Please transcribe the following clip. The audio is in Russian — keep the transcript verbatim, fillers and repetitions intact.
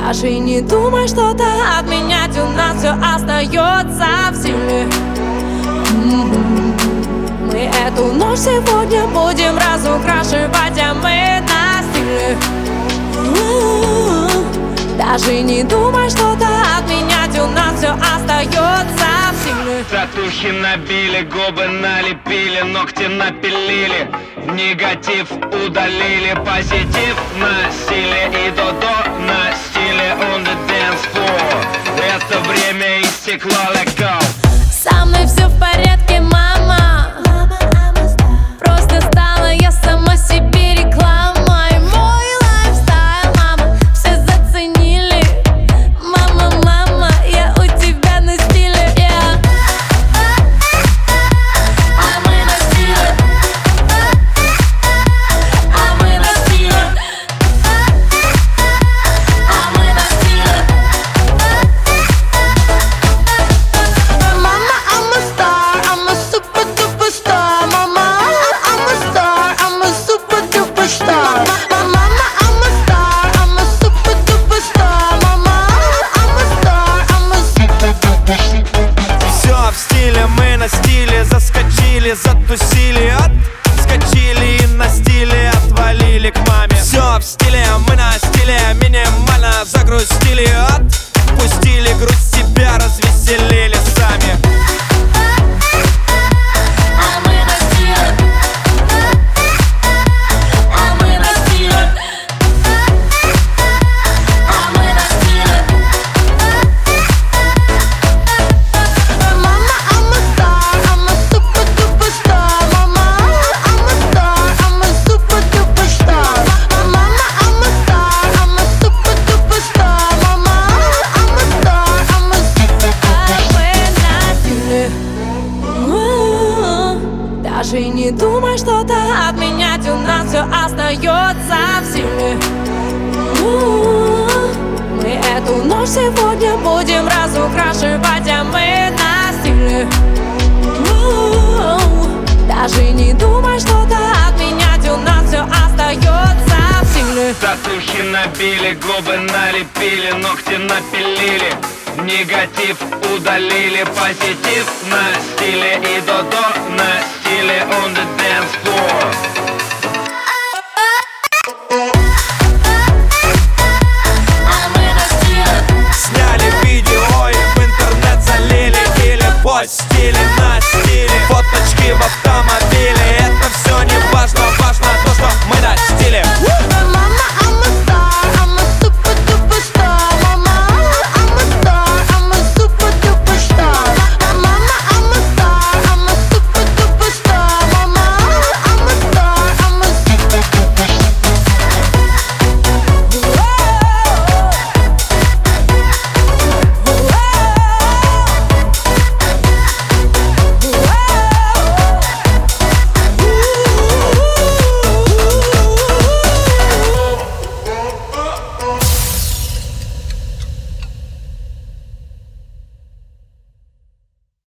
Даже не думай что-то отменять, у нас все остается в силе. Мы эту ночь сегодня будем разукрашивать, а мы на стиле. Даже не думай что-то отменять, у нас все остается в силе. Татухи набили, губы налепили, ногти напилили, негатив удалили, позитив на стиле и до-до на стиле on the dance floor. Это время истекло, let go. Со мной все в порядке, мама. Просто стала я сама себе рекламой. Мой лайфстайл, мама, все заценили. Мама, мама, я у тебя на стиле, yeah. А мы на стиле. А мы на стиле. А мы на стиле. Mama, I'm a star, I'm a super duper star. Mama, I'm a star, I'm a super duper star. Mama, I'm a star, I'm a super duper star. Mama, I'm a star, I'm a super duper star. Все в стиле, мы на стиле, заскочили, затусили, отскочили и на стиле отвалили к маме. Все в стиле, мы на стиле, минимально загрустили, отпустили грусть, себя развеселили сами. А мы на стиле. А мы на стиле. А мы на стиле. Mama, I'm a star, I'm a super duper star. Mama, I'm a star, I'm a super duper star. Mama, I'm a star, I'm a super duper star. Mama, I'm a star, I'm a super duper star. Даже не думай что-то отменять, у нас все остается в силе. Мы эту ночь сегодня будем разукрашивать, а мы на стиле. Даже не думай что-то отменять, у нас все остается в силе. Татухи набили, губы налепили, ногти напилили, негатив удалили, позитив на стиле и до-до на стиле on the dance floor. А мы на стиле. Сняли видео и в интернет залили или постили на стиле. Фоточки в автомобиле